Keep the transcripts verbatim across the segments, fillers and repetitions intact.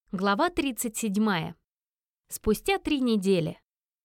Глава тридцать седьмая. Спустя три недели.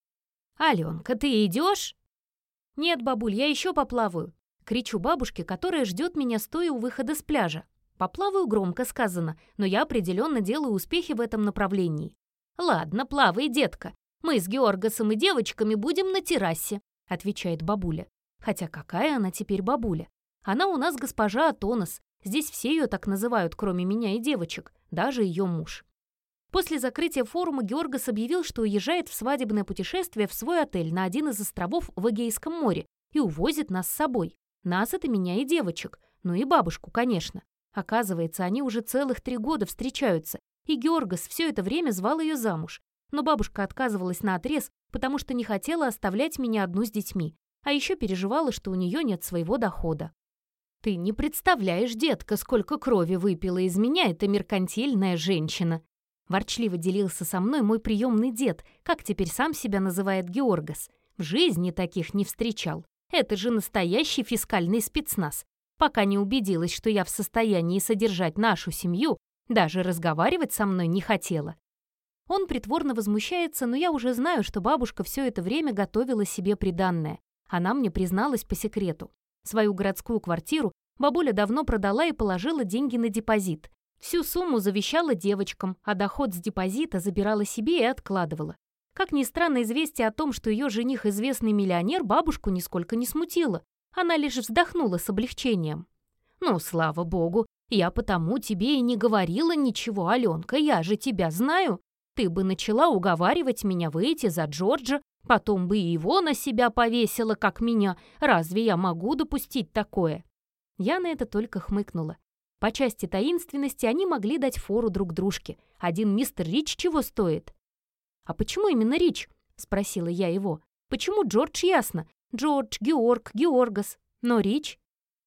«Аленка, ты идешь?» «Нет, бабуль, я еще поплаваю», — кричу бабушке, которая ждет меня стоя у выхода с пляжа. Поплаваю громко сказано, но я определенно делаю успехи в этом направлении. «Ладно, плавай, детка. Мы с Георгасом и девочками будем на террасе», — отвечает бабуля. Хотя какая она теперь бабуля? Она у нас госпожа Атонос. Здесь все ее так называют, кроме меня и девочек, даже ее муж. После закрытия форума Георгас объявил, что уезжает в свадебное путешествие в свой отель на один из островов в Эгейском море и увозит нас с собой. Нас — это меня и девочек. Ну и бабушку, конечно. Оказывается, они уже целых три года встречаются, и Георгас все это время звал ее замуж. Но бабушка отказывалась наотрез, потому что не хотела оставлять меня одну с детьми, а еще переживала, что у нее нет своего дохода. «Ты не представляешь, детка, сколько крови выпила из меня эта меркантильная женщина!» Ворчливо делился со мной мой приемный дед, как теперь сам себя называет Георгас. В жизни таких не встречал. Это же настоящий фискальный спецназ. Пока не убедилась, что я в состоянии содержать нашу семью, даже разговаривать со мной не хотела. Он притворно возмущается, но я уже знаю, что бабушка все это время готовила себе приданное. Она мне призналась по секрету. Свою городскую квартиру бабуля давно продала и положила деньги на депозит. Всю сумму завещала девочкам, а доход с депозита забирала себе и откладывала. Как ни странно, известие о том, что ее жених известный миллионер, бабушку нисколько не смутило. Она лишь вздохнула с облегчением. «Ну, слава богу, я потому тебе и не говорила ничего, Аленка, я же тебя знаю. Ты бы начала уговаривать меня выйти за Джорджа, потом бы и его на себя повесила, как меня. Разве я могу допустить такое?» Я на это только хмыкнула. По части таинственности они могли дать фору друг дружке. Один мистер Рич чего стоит? «А почему именно Рич?» — спросила я его. «Почему Джордж, ясно? Джордж, Георг, Георгас. Но Рич?»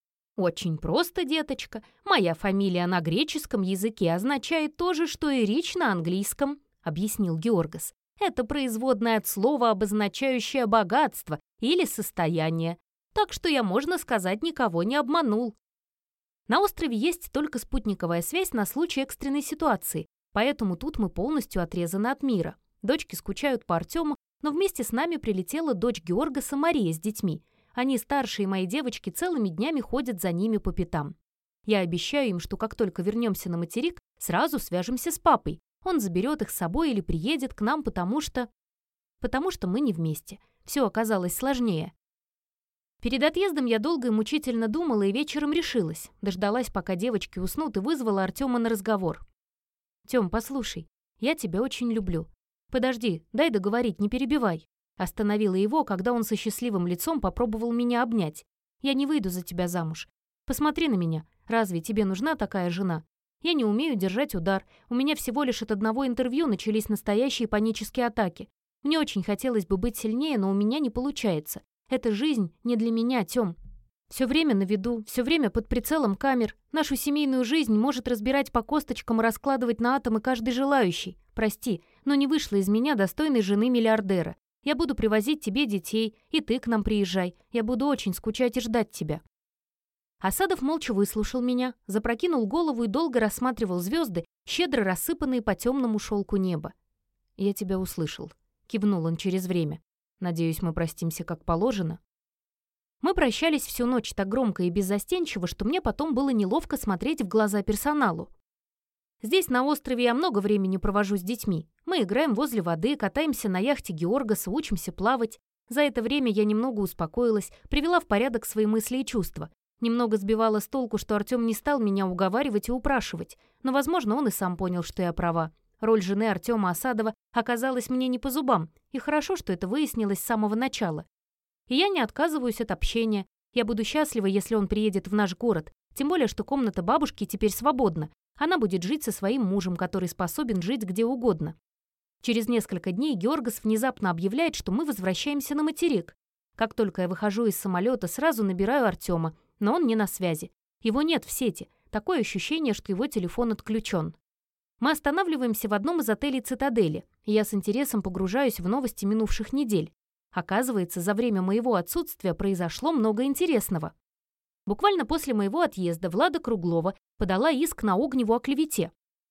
«Очень просто, деточка. Моя фамилия на греческом языке означает то же, что и Рич на английском», — объяснил Георгас. «Это производное от слова, обозначающее богатство или состояние. Так что я, можно сказать, никого не обманул». На острове есть только спутниковая связь на случай экстренной ситуации, поэтому тут мы полностью отрезаны от мира. Дочки скучают по Артему, но вместе с нами прилетела дочь Георгаса Мария с детьми. Они, старшие мои девочки, целыми днями ходят за ними по пятам. Я обещаю им, что как только вернемся на материк, сразу свяжемся с папой. Он заберет их с собой или приедет к нам, потому что... Потому что мы не вместе. Все оказалось сложнее. Перед отъездом я долго и мучительно думала и вечером решилась. Дождалась, пока девочки уснут, и вызвала Артема на разговор. «Тём, послушай, я тебя очень люблю. Подожди, дай договорить, не перебивай». Остановила его, когда он со счастливым лицом попробовал меня обнять. «Я не выйду за тебя замуж. Посмотри на меня. Разве тебе нужна такая жена? Я не умею держать удар. У меня всего лишь от одного интервью начались настоящие панические атаки. Мне очень хотелось бы быть сильнее, но у меня не получается. Эта жизнь не для меня, Тём. Все время на виду, все время под прицелом камер. Нашу семейную жизнь может разбирать по косточкам и раскладывать на атомы каждый желающий. Прости, но не вышло из меня достойной жены миллиардера. Я буду привозить тебе детей, и ты к нам приезжай. Я буду очень скучать и ждать тебя». Асадов молча выслушал меня, запрокинул голову и долго рассматривал звезды, щедро рассыпанные по темному шелку неба. «Я тебя услышал», — кивнул он через время. «Надеюсь, мы простимся как положено». Мы прощались всю ночь так громко и беззастенчиво, что мне потом было неловко смотреть в глаза персоналу. Здесь, на острове, я много времени провожу с детьми. Мы играем возле воды, катаемся на яхте Георгаса, учимся плавать. За это время я немного успокоилась, привела в порядок свои мысли и чувства. Немного сбивала с толку, что Артем не стал меня уговаривать и упрашивать, но, возможно, он и сам понял, что я права. Роль жены Артема Асадова оказалась мне не по зубам, и хорошо, что это выяснилось с самого начала. И я не отказываюсь от общения. Я буду счастлива, если он приедет в наш город, тем более, что комната бабушки теперь свободна. Она будет жить со своим мужем, который способен жить где угодно. Через несколько дней Георгас внезапно объявляет, что мы возвращаемся на материк. Как только я выхожу из самолета, сразу набираю Артема, но он не на связи. Его нет в сети. Такое ощущение, что его телефон отключен. Мы останавливаемся в одном из отелей «Цитадели», и я с интересом погружаюсь в новости минувших недель. Оказывается, за время моего отсутствия произошло много интересного. Буквально после моего отъезда Влада Круглова подала иск на Огневу о клевете.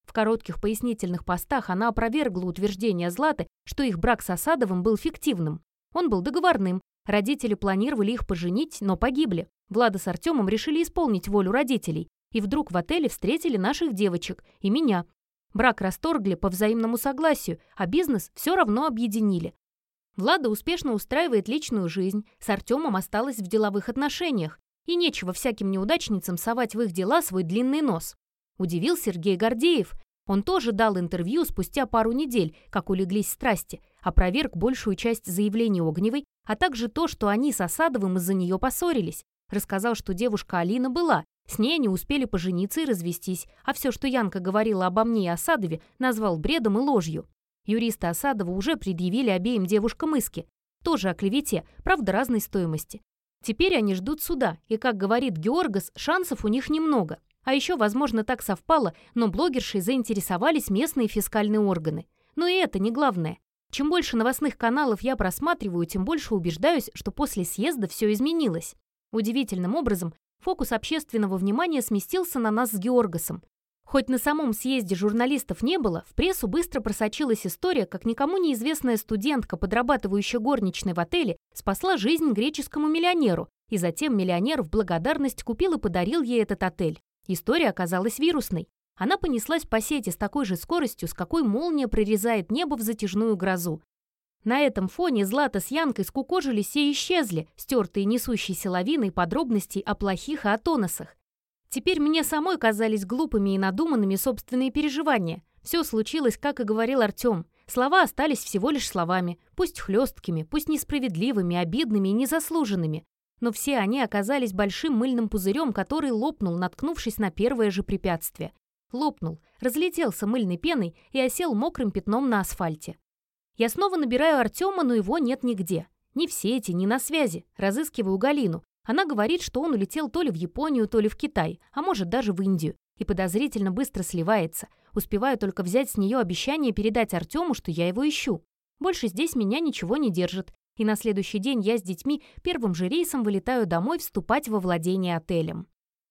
В коротких пояснительных постах она опровергла утверждение Златы, что их брак с Осадовым был фиктивным. Он был договорным. Родители планировали их поженить, но погибли. Влада с Артемом решили исполнить волю родителей. И вдруг в отеле встретили наших девочек и меня. Брак расторгли по взаимному согласию, а бизнес все равно объединили. Влада успешно устраивает личную жизнь, с Артемом осталась в деловых отношениях, и нечего всяким неудачницам совать в их дела свой длинный нос. Удивил Сергей Гордеев. Он тоже дал интервью спустя пару недель, как улеглись страсти, опроверг большую часть заявлений Огневой, а также то, что они с Осадовым из-за нее поссорились. Рассказал, что девушка Алина была, с ней они успели пожениться и развестись, а все, что Янка говорила обо мне и Осадове, назвал бредом и ложью. Юристы Осадова уже предъявили обеим девушкам иски, тоже о клевете, правда разной стоимости. Теперь они ждут суда, и, как говорит Георгас, шансов у них немного. А еще, возможно, так совпало, но блогершей заинтересовались местные фискальные органы. Но и это не главное. Чем больше новостных каналов я просматриваю, тем больше убеждаюсь, что после съезда все изменилось. Удивительным образом фокус общественного внимания сместился на нас с Георгасом. Хоть на самом съезде журналистов не было, в прессу быстро просочилась история, как никому неизвестная студентка, подрабатывающая горничной в отеле, спасла жизнь греческому миллионеру, и затем миллионер в благодарность купил и подарил ей этот отель. История оказалась вирусной. Она понеслась по сети с такой же скоростью, с какой молния прорезает небо в затяжную грозу. На этом фоне Злата с Янкой скукожились и исчезли, стертые несущейся лавиной подробностей о плохих и о тоносах. Теперь мне самой казались глупыми и надуманными собственные переживания. Все случилось, как и говорил Артем. Слова остались всего лишь словами, пусть хлесткими, пусть несправедливыми, обидными и незаслуженными. Но все они оказались большим мыльным пузырем, который лопнул, наткнувшись на первое же препятствие. Лопнул, разлетелся мыльной пеной и осел мокрым пятном на асфальте. Я снова набираю Артема, но его нет нигде. Ни в сети, ни на связи. Разыскиваю Галину. Она говорит, что он улетел то ли в Японию, то ли в Китай, а может даже в Индию, и подозрительно быстро сливается. Успеваю только взять с нее обещание передать Артему, что я его ищу. Больше здесь меня ничего не держит, и на следующий день я с детьми первым же рейсом вылетаю домой вступать во владение отелем.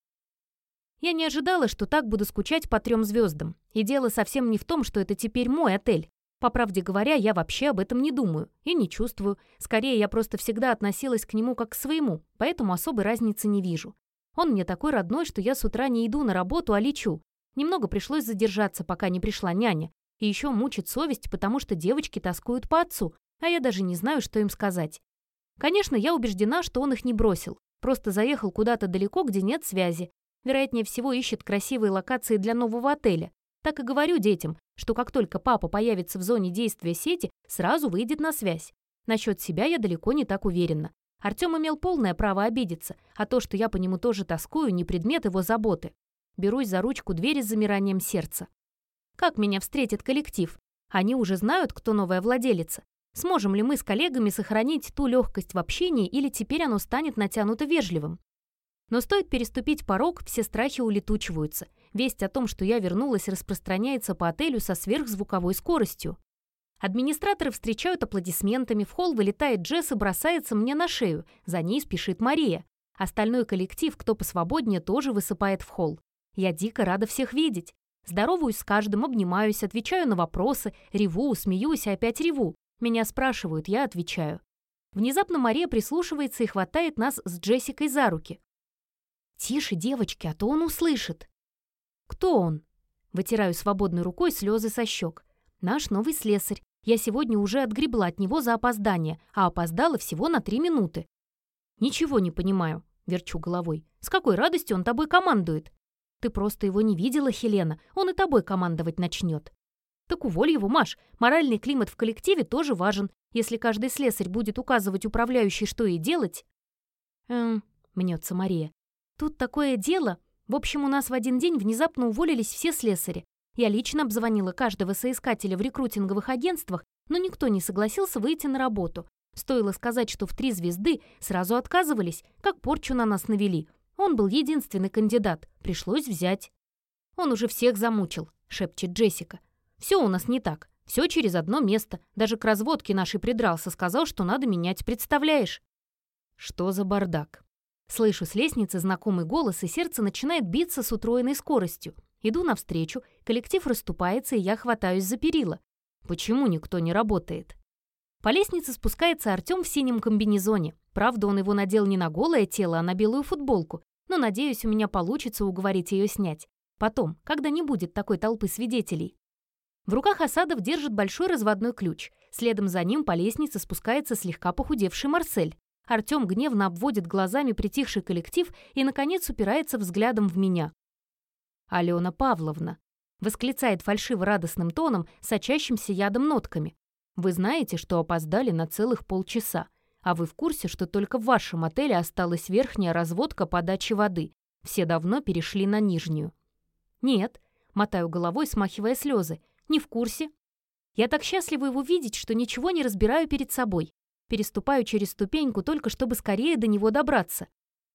Я не ожидала, что так буду скучать по трем звездам, и дело совсем не в том, что это теперь мой отель. По правде говоря, я вообще об этом не думаю и не чувствую. Скорее, я просто всегда относилась к нему как к своему, поэтому особой разницы не вижу. Он мне такой родной, что я с утра не иду на работу, а лечу. Немного пришлось задержаться, пока не пришла няня. И еще мучит совесть, потому что девочки тоскуют по отцу, а я даже не знаю, что им сказать. Конечно, я убеждена, что он их не бросил. Просто заехал куда-то далеко, где нет связи. Вероятнее всего, ищет красивые локации для нового отеля. Так и говорю детям, что как только папа появится в зоне действия сети, сразу выйдет на связь. Насчет себя я далеко не так уверена. Артем имел полное право обидеться, а то, что я по нему тоже тоскую, не предмет его заботы. Берусь за ручку двери с замиранием сердца. Как меня встретит коллектив? Они уже знают, кто новая владелица. Сможем ли мы с коллегами сохранить ту легкость в общении, или теперь оно станет натянуто вежливым? Но стоит переступить порог, все страхи улетучиваются. Весть о том, что я вернулась, распространяется по отелю со сверхзвуковой скоростью. Администраторы встречают аплодисментами, в холл вылетает Джесс и бросается мне на шею. За ней спешит Мария. Остальной коллектив, кто посвободнее, тоже высыпает в холл. Я дико рада всех видеть. Здороваюсь с каждым, обнимаюсь, отвечаю на вопросы, реву, смеюсь и опять реву. Меня спрашивают, я отвечаю. Внезапно Мария прислушивается и хватает нас с Джессикой за руки. «Тише, девочки, а то он услышит». «Кто он?» Вытираю свободной рукой слезы со щек. «Наш новый слесарь. Я сегодня уже отгребла от него за опоздание, а опоздала всего на три минуты». «Ничего не понимаю», — верчу головой. «С какой радостью он тобой командует?» «Ты просто его не видела, Хелена. Он и тобой командовать начнет». «Так уволь его, Маш. Моральный климат в коллективе тоже важен. Если каждый слесарь будет указывать управляющей, что ей делать...» «Эм...» — мнется Мария. «Тут такое дело. В общем, у нас в один день внезапно уволились все слесари. Я лично обзвонила каждого соискателя в рекрутинговых агентствах, но никто не согласился выйти на работу. Стоило сказать, что в три звезды, сразу отказывались, как порчу на нас навели. Он был единственный кандидат. Пришлось взять». «Он уже всех замучил», — шепчет Джессика. «Все у нас не так. Все через одно место. Даже к разводке нашей придрался, сказал, что надо менять, представляешь?» «Что за бардак?» Слышу с лестницы знакомый голос, и сердце начинает биться с утроенной скоростью. Иду навстречу, коллектив расступается, и я хватаюсь за перила. Почему никто не работает? По лестнице спускается Артем в синем комбинезоне. Правда, он его надел не на голое тело, а на белую футболку. Но, надеюсь, у меня получится уговорить ее снять. Потом, когда не будет такой толпы свидетелей. В руках Асадов держит большой разводной ключ. Следом за ним по лестнице спускается слегка похудевший Марсель. Артем гневно обводит глазами притихший коллектив и, наконец, упирается взглядом в меня. «Алена Павловна», — восклицает фальшиво-радостным тоном, сочащимся ядом нотками. «Вы знаете, что опоздали на целых полчаса, а вы в курсе, что только в вашем отеле осталась верхняя разводка подачи воды. Все давно перешли на нижнюю». «Нет», — мотаю головой, смахивая слезы, — «не в курсе. Я так счастлива его видеть, что ничего не разбираю перед собой. Переступаю через ступеньку только чтобы скорее до него добраться».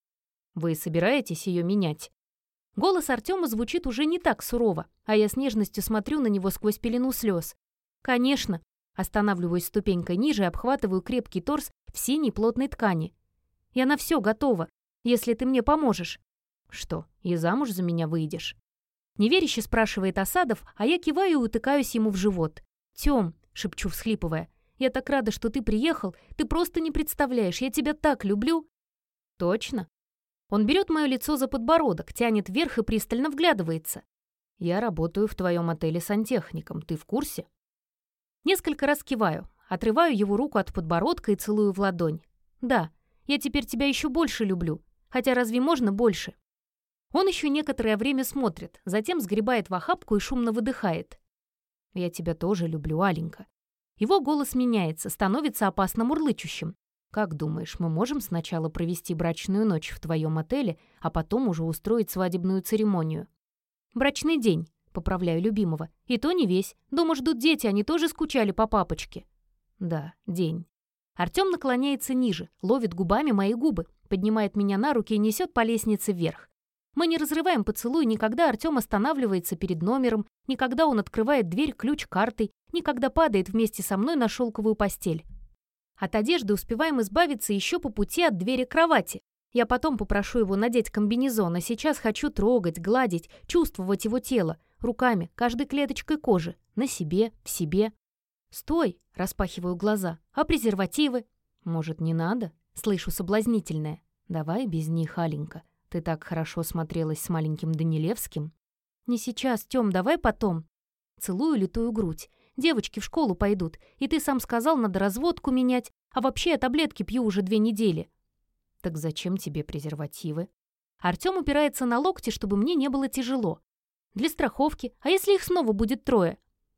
«Вы собираетесь ее менять?» Голос Артема звучит уже не так сурово, а я с нежностью смотрю на него сквозь пелену слез. «Конечно». Останавливаюсь ступенькой ниже и обхватываю крепкий торс в синей плотной ткани. «Я на все готова, если ты мне поможешь». «Что, и замуж за меня выйдешь?» Неверяще спрашивает Асадов, а я киваю и утыкаюсь ему в живот. «Тём», — шепчу, всхлипывая, — «я так рада, что ты приехал. Ты просто не представляешь, я тебя так люблю». «Точно?» Он берет мое лицо за подбородок, тянет вверх и пристально вглядывается. «Я работаю в твоем отеле сантехником. Ты в курсе?» Несколько раз киваю, отрываю его руку от подбородка и целую в ладонь. «Да, я теперь тебя еще больше люблю. Хотя разве можно больше?» Он еще некоторое время смотрит, затем сгребает в охапку и шумно выдыхает. «Я тебя тоже люблю, Аленька». Его голос меняется, становится опасно мурлычущим. «Как думаешь, мы можем сначала провести брачную ночь в твоем отеле, а потом уже устроить свадебную церемонию?» «Брачный день», — поправляю любимого. «И то не весь. Дома ждут дети, они тоже скучали по папочке». «Да, день». Артем наклоняется ниже, ловит губами мои губы, поднимает меня на руки и несет по лестнице вверх. Мы не разрываем поцелуй ни когда Артем останавливается перед номером, ни когда он открывает дверь ключ-картой, ни когда падает вместе со мной на шелковую постель. От одежды успеваем избавиться еще по пути от двери кровати. Я потом попрошу его надеть комбинезон, а сейчас хочу трогать, гладить, чувствовать его тело, руками, каждой клеточкой кожи, на себе, в себе. «Стой!» — распахиваю глаза. «А презервативы?» «Может, не надо?» — слышу соблазнительное. «Давай без них, Аленька. Ты так хорошо смотрелась с маленьким Данилевским». «Не сейчас, Тём, давай потом». Целую литую грудь. «Девочки в школу пойдут, и ты сам сказал, надо разводку менять, а вообще я таблетки пью уже две недели». «Так зачем тебе презервативы?» Артём упирается на локти, чтобы мне не было тяжело. «Для страховки. А если их снова будет трое?»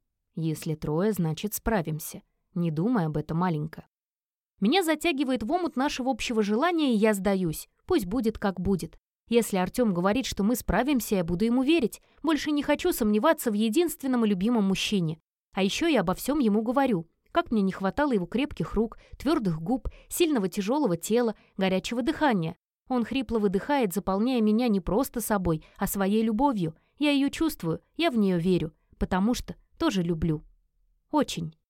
«Если трое, значит, справимся. Не думай об этом, маленько». Меня затягивает в омут нашего общего желания, и я сдаюсь. Пусть будет, как будет. Если Артём говорит, что мы справимся, я буду ему верить. Больше не хочу сомневаться в единственном и любимом мужчине. А еще я обо всем ему говорю. Как мне не хватало его крепких рук, твердых губ, сильного тяжелого тела, горячего дыхания. Он хрипло выдыхает, заполняя меня не просто собой, а своей любовью. Я ее чувствую, я в нее верю, потому что тоже люблю. Очень.